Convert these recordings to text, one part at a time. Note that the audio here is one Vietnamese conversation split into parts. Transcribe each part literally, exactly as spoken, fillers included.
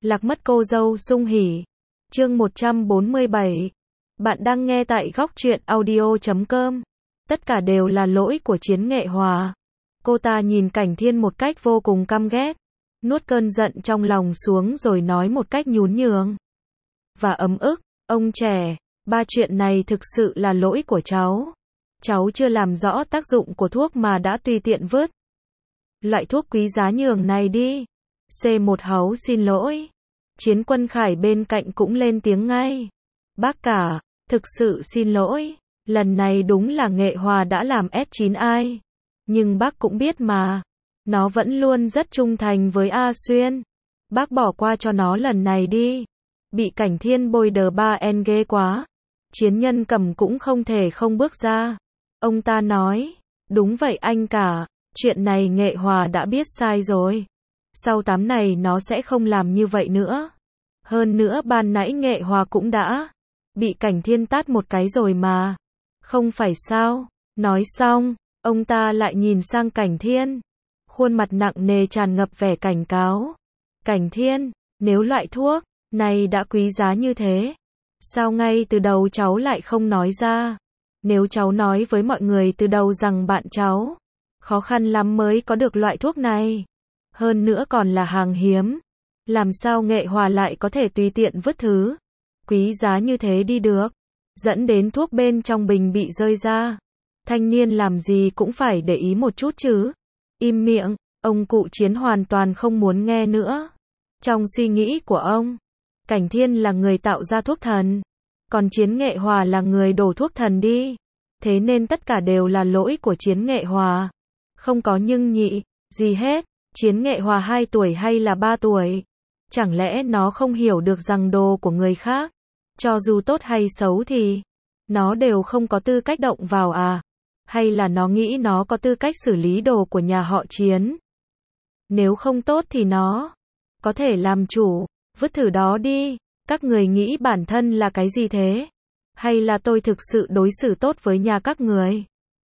Lạc mất cô dâu sung hỉ. Chương một trăm bốn mươi bảy. Bạn đang nghe tại góc truyện audio chấm com. Tất cả đều là lỗi của Chiến Nghệ Hòa. Cô ta nhìn Cảnh Thiên một cách vô cùng căm ghét, nuốt cơn giận trong lòng xuống rồi nói một cách nhún nhường và ấm ức, ông trẻ, ba chuyện này thực sự là lỗi của cháu. Cháu chưa làm rõ tác dụng của thuốc mà đã tùy tiện vứt loại thuốc quý giá nhường này đi. xê một Háu xin lỗi. Chiến Quân Khải bên cạnh cũng lên tiếng ngay. Bác cả, thực sự xin lỗi, lần này đúng là Nghệ Hòa đã làm ét chín ai. Nhưng bác cũng biết mà, nó vẫn luôn rất trung thành với A Xuyên. Bác bỏ qua cho nó lần này đi. Bị Cảnh Thiên bôi đờ ba en ghê quá. Chiến Nhân Cầm cũng không thể không bước ra. Ông ta nói, đúng vậy anh cả, chuyện này Nghệ Hòa đã biết sai rồi. Sau tám này nó sẽ không làm như vậy nữa. Hơn nữa ban nãy Nghệ Hòa cũng đã bị Cảnh Thiên tát một cái rồi mà. Không phải sao? Nói xong, ông ta lại nhìn sang Cảnh Thiên. Khuôn mặt nặng nề tràn ngập vẻ cảnh cáo. Cảnh Thiên, nếu loại thuốc này đã quý giá như thế, sao ngay từ đầu cháu lại không nói ra? Nếu cháu nói với mọi người từ đầu rằng bạn cháu khó khăn lắm mới có được loại thuốc này, hơn nữa còn là hàng hiếm, làm sao Nghệ Hòa lại có thể tùy tiện vứt thứ quý giá như thế đi được, dẫn đến thuốc bên trong bình bị rơi ra. Thanh niên làm gì cũng phải để ý một chút chứ. Im miệng, ông cụ Chiến hoàn toàn không muốn nghe nữa. Trong suy nghĩ của ông, Cảnh Thiên là người tạo ra thuốc thần, còn Chiến Nghệ Hòa là người đổ thuốc thần đi. Thế nên tất cả đều là lỗi của Chiến Nghệ Hòa. Không có nhưng nhị gì hết. Chiến Nghệ Hòa hai tuổi hay là ba tuổi? Chẳng lẽ nó không hiểu được rằng đồ của người khác, cho dù tốt hay xấu thì nó đều không có tư cách động vào à? Hay là nó nghĩ nó có tư cách xử lý đồ của nhà họ Chiến? Nếu không tốt thì nó có thể làm chủ, vứt thử đó đi. Các người nghĩ bản thân là cái gì thế? Hay là tôi thực sự đối xử tốt với nhà các người?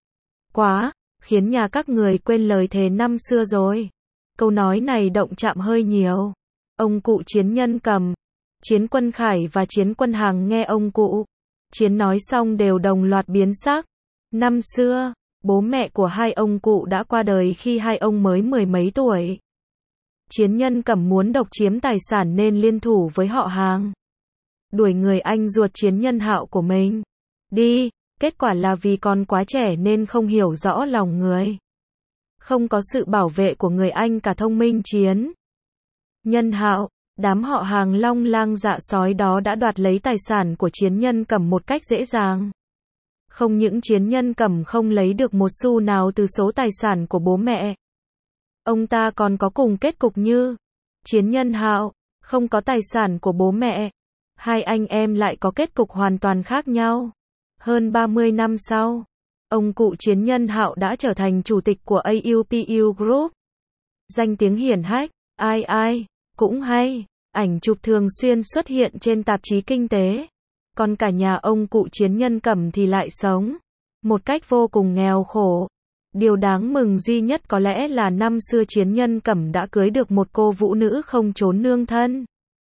Quá, khiến nhà các người quên lời thề năm xưa rồi. Câu nói này động chạm hơi nhiều. Ông cụ Chiến Nhân Cầm, Chiến Quân Khải và Chiến Quân Hằng nghe ông cụ Chiến nói xong đều đồng loạt biến sắc. Năm xưa, bố mẹ của hai ông cụ đã qua đời khi hai ông mới mười mấy tuổi. Chiến Nhân Cầm muốn độc chiếm tài sản nên liên thủ với họ hàng, đuổi người anh ruột Chiến Nhân Hạo của mình đi. Kết quả là vì còn quá trẻ nên không hiểu rõ lòng người, không có sự bảo vệ của người anh cả thông minh Chiến Nhân Hạo. Đám họ hàng long lang dạ sói đó đã đoạt lấy tài sản của Chiến Nhân Cầm một cách dễ dàng. Không những Chiến Nhân Cầm không lấy được một xu nào từ số tài sản của bố mẹ, ông ta còn có cùng kết cục như Chiến Nhân Hạo, không có tài sản của bố mẹ. Hai anh em lại có kết cục hoàn toàn khác nhau. Hơn ba mươi năm sau, ông cụ Chiến Nhân Hạo đã trở thành chủ tịch của a u pê u Group. Danh tiếng hiển hách, ai ai cũng hay, ảnh chụp thường xuyên xuất hiện trên tạp chí kinh tế. Còn cả nhà ông cụ Chiến Nhân Cầm thì lại sống một cách vô cùng nghèo khổ. Điều đáng mừng duy nhất có lẽ là năm xưa Chiến Nhân Cầm đã cưới được một cô vũ nữ không trốn nương thân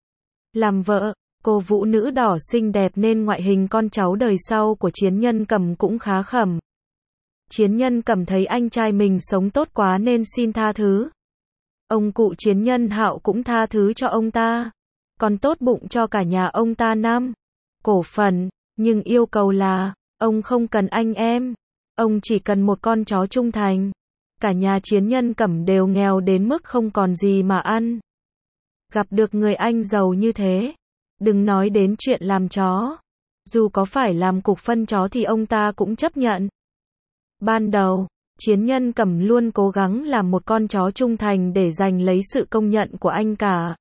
làm vợ. Cô vũ nữ đỏ xinh đẹp nên ngoại hình con cháu đời sau của Chiến Nhân Cầm cũng khá khẩm. Chiến Nhân Cầm thấy anh trai mình sống tốt quá nên xin tha thứ. Ông cụ Chiến Nhân Hạo cũng tha thứ cho ông ta, còn tốt bụng cho cả nhà ông ta năm cổ phần, nhưng yêu cầu là ông không cần anh em, ông chỉ cần một con chó trung thành. Cả nhà Chiến Nhân Cầm đều nghèo đến mức không còn gì mà ăn. Gặp được người anh giàu như thế, đừng nói đến chuyện làm chó, dù có phải làm cục phân chó thì ông ta cũng chấp nhận. Ban đầu, Chiến Nhân Cầm luôn cố gắng làm một con chó trung thành để giành lấy sự công nhận của anh cả.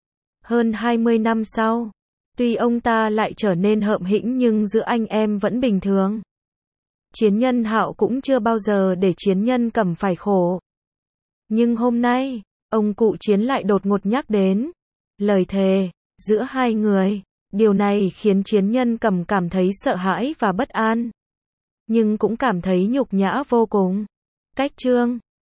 Hơn hai mươi năm sau, tuy ông ta lại trở nên hợm hĩnh nhưng giữa anh em vẫn bình thường. Chiến Nhân Hạo cũng chưa bao giờ để Chiến Nhân Cầm phải khổ. Nhưng hôm nay, ông cụ Chiến lại đột ngột nhắc đến lời thề giữa hai người. Điều này khiến Chiến Nhân Cầm cảm thấy sợ hãi và bất an, nhưng cũng cảm thấy nhục nhã vô cùng. Cách chương